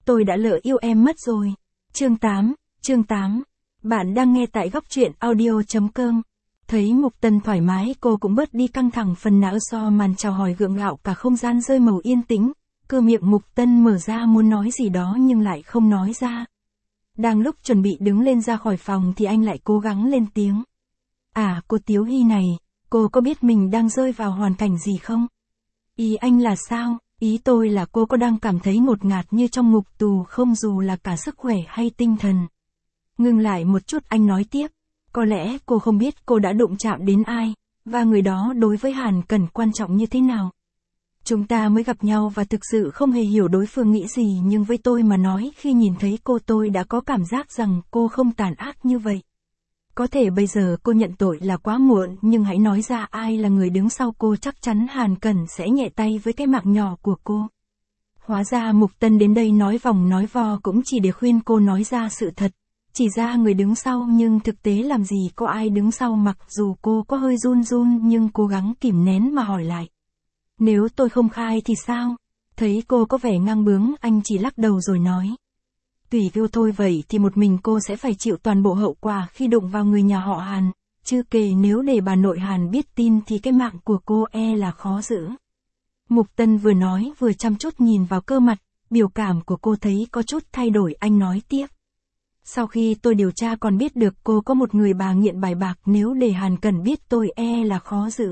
tôi đã lỡ yêu em mất rồi. Chương 8. Bạn đang nghe tại góc truyện audio.com. Thấy Mục Tân thoải mái, cô cũng bớt đi căng thẳng phần nào so màn chào hỏi gượng gạo, cả không gian rơi màu yên tĩnh. Cơ miệng Mục Tân mở ra muốn nói gì đó nhưng lại không nói ra. Đang lúc chuẩn bị đứng lên ra khỏi phòng thì anh lại cố gắng lên tiếng. À, cô Tiếu Hy này, cô có biết mình đang rơi vào hoàn cảnh gì không? Ý anh là sao? Ý tôi là cô có đang cảm thấy ngột ngạt như trong ngục tù không, dù là cả sức khỏe hay tinh thần? Ngừng lại một chút anh nói tiếp. Có lẽ cô không biết cô đã đụng chạm đến ai, và người đó đối với Hàn Cẩn quan trọng như thế nào. Chúng ta mới gặp nhau và thực sự không hề hiểu đối phương nghĩ gì, nhưng với tôi mà nói, khi nhìn thấy cô tôi đã có cảm giác rằng cô không tàn ác như vậy. Có thể bây giờ cô nhận tội là quá muộn, nhưng hãy nói ra ai là người đứng sau cô, chắc chắn Hàn Cẩn sẽ nhẹ tay với cái mạng nhỏ của cô. Hóa ra Mục Tân đến đây nói vòng nói vo cũng chỉ để khuyên cô nói ra sự thật. Chỉ ra người đứng sau, nhưng thực tế làm gì có ai đứng sau. Mặc dù cô có hơi run nhưng cố gắng kìm nén mà hỏi lại. Nếu tôi không khai thì sao? Thấy cô có vẻ ngang bướng, anh chỉ lắc đầu rồi nói. Tùy cô thôi, vậy thì một mình cô sẽ phải chịu toàn bộ hậu quả khi đụng vào người nhà họ Hàn. Chưa kể nếu để bà nội Hàn biết tin thì cái mạng của cô là khó giữ. Mục Tân vừa nói vừa chăm chút nhìn vào cơ mặt, biểu cảm của cô thấy có chút thay đổi, anh nói tiếp. Sau khi tôi điều tra còn biết được cô có một người bà nghiện bài bạc, nếu để Hàn Cẩn biết tôi là khó giữ.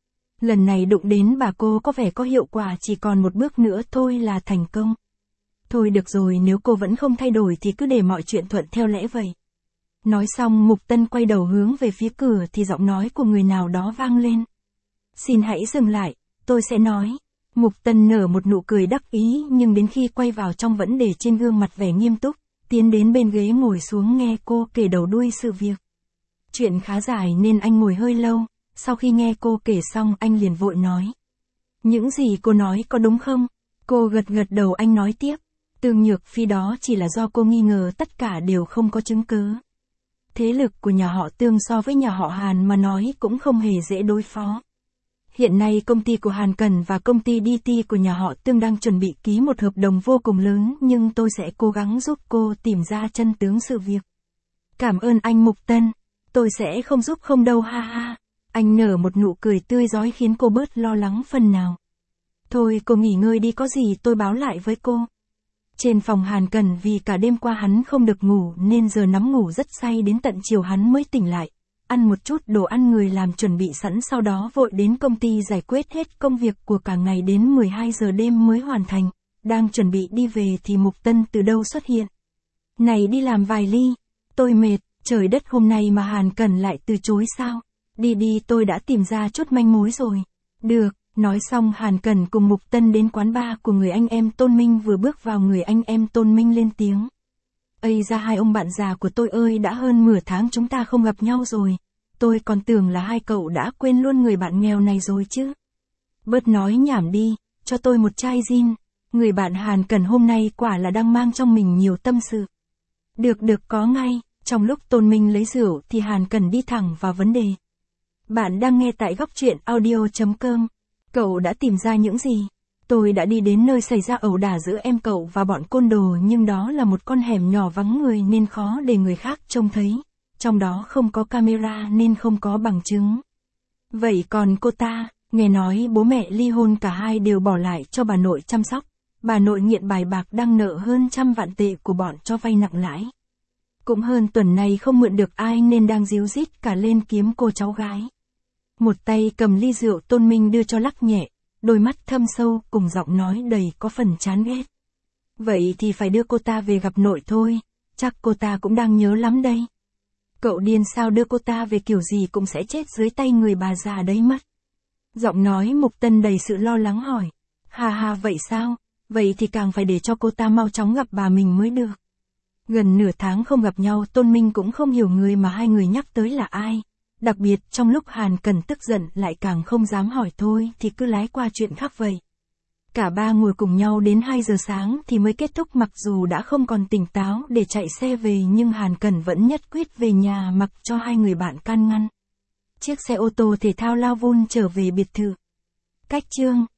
Lần này đụng đến bà cô có vẻ có hiệu quả, chỉ còn một bước nữa thôi là thành công. Thôi được rồi, nếu cô vẫn không thay đổi thì cứ để mọi chuyện thuận theo lẽ vậy. Nói xong Mục Tân quay đầu hướng về phía cửa thì giọng nói của người nào đó vang lên. Xin hãy dừng lại, tôi sẽ nói. Mục Tân nở một nụ cười đắc ý, nhưng đến khi quay vào trong vẫn để trên gương mặt vẻ nghiêm túc, tiến đến bên ghế ngồi xuống nghe cô kể đầu đuôi sự việc. Chuyện khá dài nên anh ngồi hơi lâu, sau khi nghe cô kể xong anh liền vội nói. Những gì cô nói có đúng không? Cô gật đầu, anh nói tiếp. Tương Nhược Phi đó chỉ là do cô nghi ngờ, tất cả đều không có chứng cứ. Thế lực của nhà họ Tương so với nhà họ Hàn mà nói cũng không hề dễ đối phó. Hiện nay công ty của Hàn Cẩn và công ty DT của nhà họ Tương đang chuẩn bị ký một hợp đồng vô cùng lớn, nhưng tôi sẽ cố gắng giúp cô tìm ra chân tướng sự việc. Cảm ơn anh Mục Tân, tôi sẽ không giúp không đâu, ha ha. Anh nở một nụ cười tươi rói khiến cô bớt lo lắng phần nào. Thôi cô nghỉ ngơi đi, có gì tôi báo lại với cô. Trên phòng Hàn Cẩn, vì cả đêm qua hắn không được ngủ nên giờ nắm ngủ rất say, đến tận chiều hắn mới tỉnh lại. Ăn một chút đồ ăn người làm chuẩn bị sẵn, sau đó vội đến công ty giải quyết hết công việc của cả ngày, đến 12 giờ đêm mới hoàn thành. Đang chuẩn bị đi về thì Mục Tân từ đâu xuất hiện. Này, đi làm vài ly. Tôi mệt, trời đất, hôm nay mà Hàn Cẩn lại từ chối sao? Đi, tôi đã tìm ra chút manh mối rồi. Được. Nói xong Hàn Cẩn cùng Mục Tân đến quán bar của người anh em Tôn Minh. Vừa bước vào, người anh em Tôn Minh lên tiếng. Ây ra, hai ông bạn già của tôi ơi, đã hơn nửa tháng chúng ta không gặp nhau rồi. Tôi còn tưởng là hai cậu đã quên luôn người bạn nghèo này rồi chứ. Bớt nói nhảm đi, cho tôi một chai gin. Người bạn Hàn Cẩn hôm nay quả là đang mang trong mình nhiều tâm sự. Được, có ngay. Trong lúc Tôn Minh lấy rượu thì Hàn Cẩn đi thẳng vào vấn đề. Bạn đang nghe tại góc truyện audio.com. Cậu đã tìm ra những gì? Tôi đã đi đến nơi xảy ra ẩu đả giữa em cậu và bọn côn đồ, nhưng đó là một con hẻm nhỏ vắng người nên khó để người khác trông thấy. Trong đó không có camera nên không có bằng chứng. Vậy còn cô ta, nghe nói bố mẹ ly hôn, cả hai đều bỏ lại cho bà nội chăm sóc. Bà nội nghiện bài bạc, đang nợ hơn 100 vạn tệ của bọn cho vay nặng lãi. Cũng hơn tuần này không mượn được ai nên đang díu dít cả lên kiếm cô cháu gái. Một tay cầm ly rượu Tôn Minh đưa cho lắc nhẹ, đôi mắt thâm sâu cùng giọng nói đầy có phần chán ghét. Vậy thì phải đưa cô ta về gặp nội thôi, chắc cô ta cũng đang nhớ lắm đây. Cậu điên sao, đưa cô ta về kiểu gì cũng sẽ chết dưới tay người bà già đấy mất. Giọng nói Mục Tân đầy sự lo lắng hỏi. Ha, vậy sao? Vậy thì càng phải để cho cô ta mau chóng gặp bà mình mới được. Gần nửa tháng không gặp nhau, Tôn Minh cũng không hiểu người mà hai người nhắc tới là ai. Đặc biệt trong lúc Hàn Cẩn tức giận lại càng không dám hỏi, thôi thì cứ lái qua chuyện khác vậy. Cả ba ngồi cùng nhau đến 2 giờ sáng thì mới kết thúc. Mặc dù đã không còn tỉnh táo để chạy xe về, nhưng Hàn Cẩn vẫn nhất quyết về nhà mặc cho hai người bạn can ngăn. Chiếc xe ô tô thể thao lao vun trở về biệt thự. Cách chương